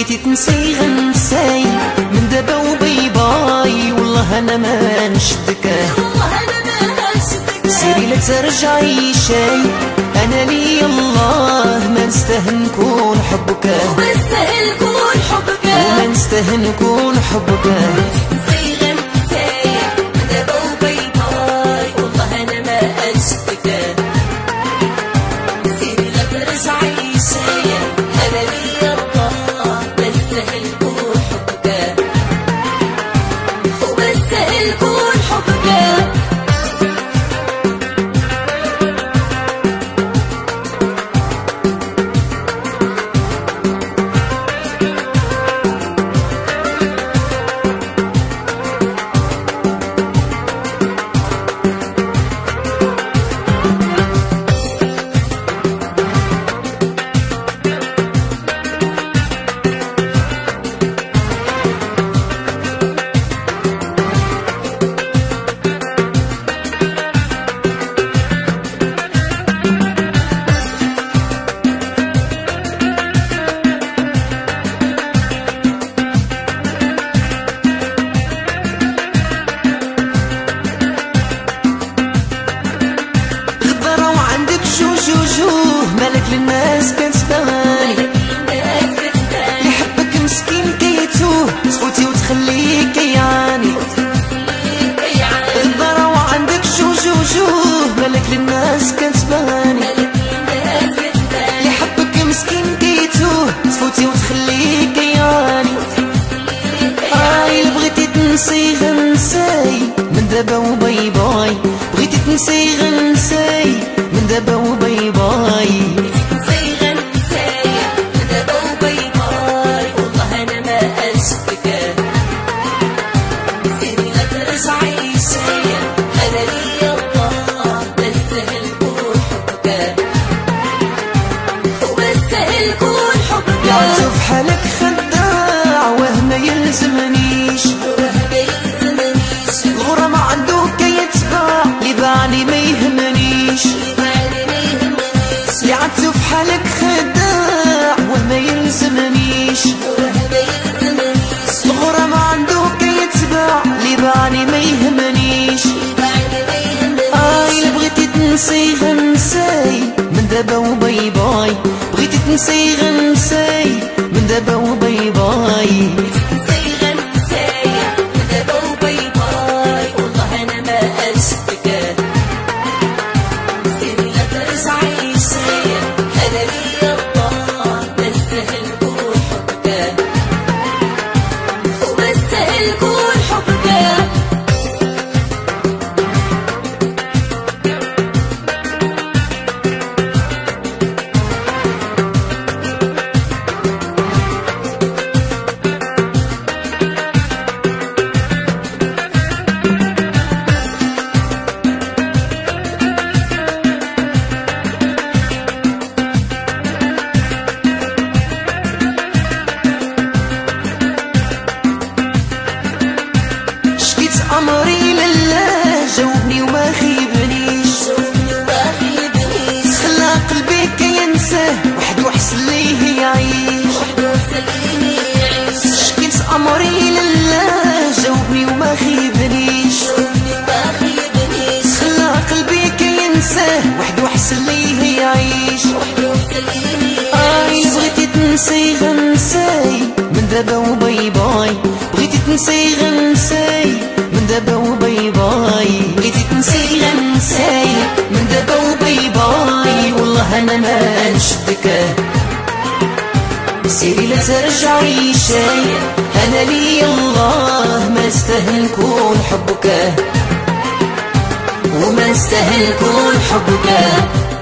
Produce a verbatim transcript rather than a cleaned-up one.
بغيتي تنسي غنساي من دابا وباي باي، والله انا ما نشدك، والله انا ما نشدك. سيري لا ترجعي شاي، انا لي الله ما نستاهل نكون حبك، وما نستاهل نكون حبك، وما نستاهل نكون حبك. نسي غنساي من دابا وباي باي، والله انا ما نشدك. سيري لا ترجعي شاي، انا لي الله ما نستاهل نكون حبك، وما نستاهل نكون حبك. مالك للناس كتبان، يحبك مسكين كيتوه، تفوتي وتخليه كيعاني. غدارة وعندك جوج وجوه، مالك للناس كتبان، يحبك مسكين كيتوه، تفوتي وتخليه كيعاني. هاي اللي بغيتي تنسي غنساي من دابا وباي باي، بغيتي تنسي غنساي من دابا وباي باي. نسي غنساي من دابا وباي باي، والله انا ما نشدك. سيري لا ترجعي شاي، انا لي الله ما نستاهل نكون حبك، وما نستاهل نكون حبك. يعرف حالك خداع واه ما يلزمنيش، واه ما يلزمنيش، الغرام عنده كيتباع، اللي باعني ما يهمنيش. يعرف حالك خداع واه ما يلزمنيش، الغرام عنده كيتباع، اللي باعني ما يهمنيش. هاي اللي بغيتي تنسي غنساي من دابا وباي باي، بغيتي تنسي غنساي من دابا وباي باي. نسي غنساي من دابا وباي باي، والله انا ما نشدك. سيري لا ترجعي شاي، انا لي الله ما نستاهل نكون حبك، وما نستاهل نكون حبك. أمري لله جاوبني وما خيبنيش، خلى قلبي كينساه وحدو حسن ليه يعيش. شكيت أمري لله جاوبني وما خيبنيش، خلى قلبي كينساه وحدو حسن ليه يعيش. هاي بغيتي تنسي غنساي من دابا وباي باي، بغيتي تنسي غنساي من دابا وباي باي، بغيتي تنسي غنساي من دابا وباي باي، والله انا ما نشدك. سيري لا ترجعي شاي، انا لي الله ما نستاهل نكون حبك، وما نستاهل نكون حبك.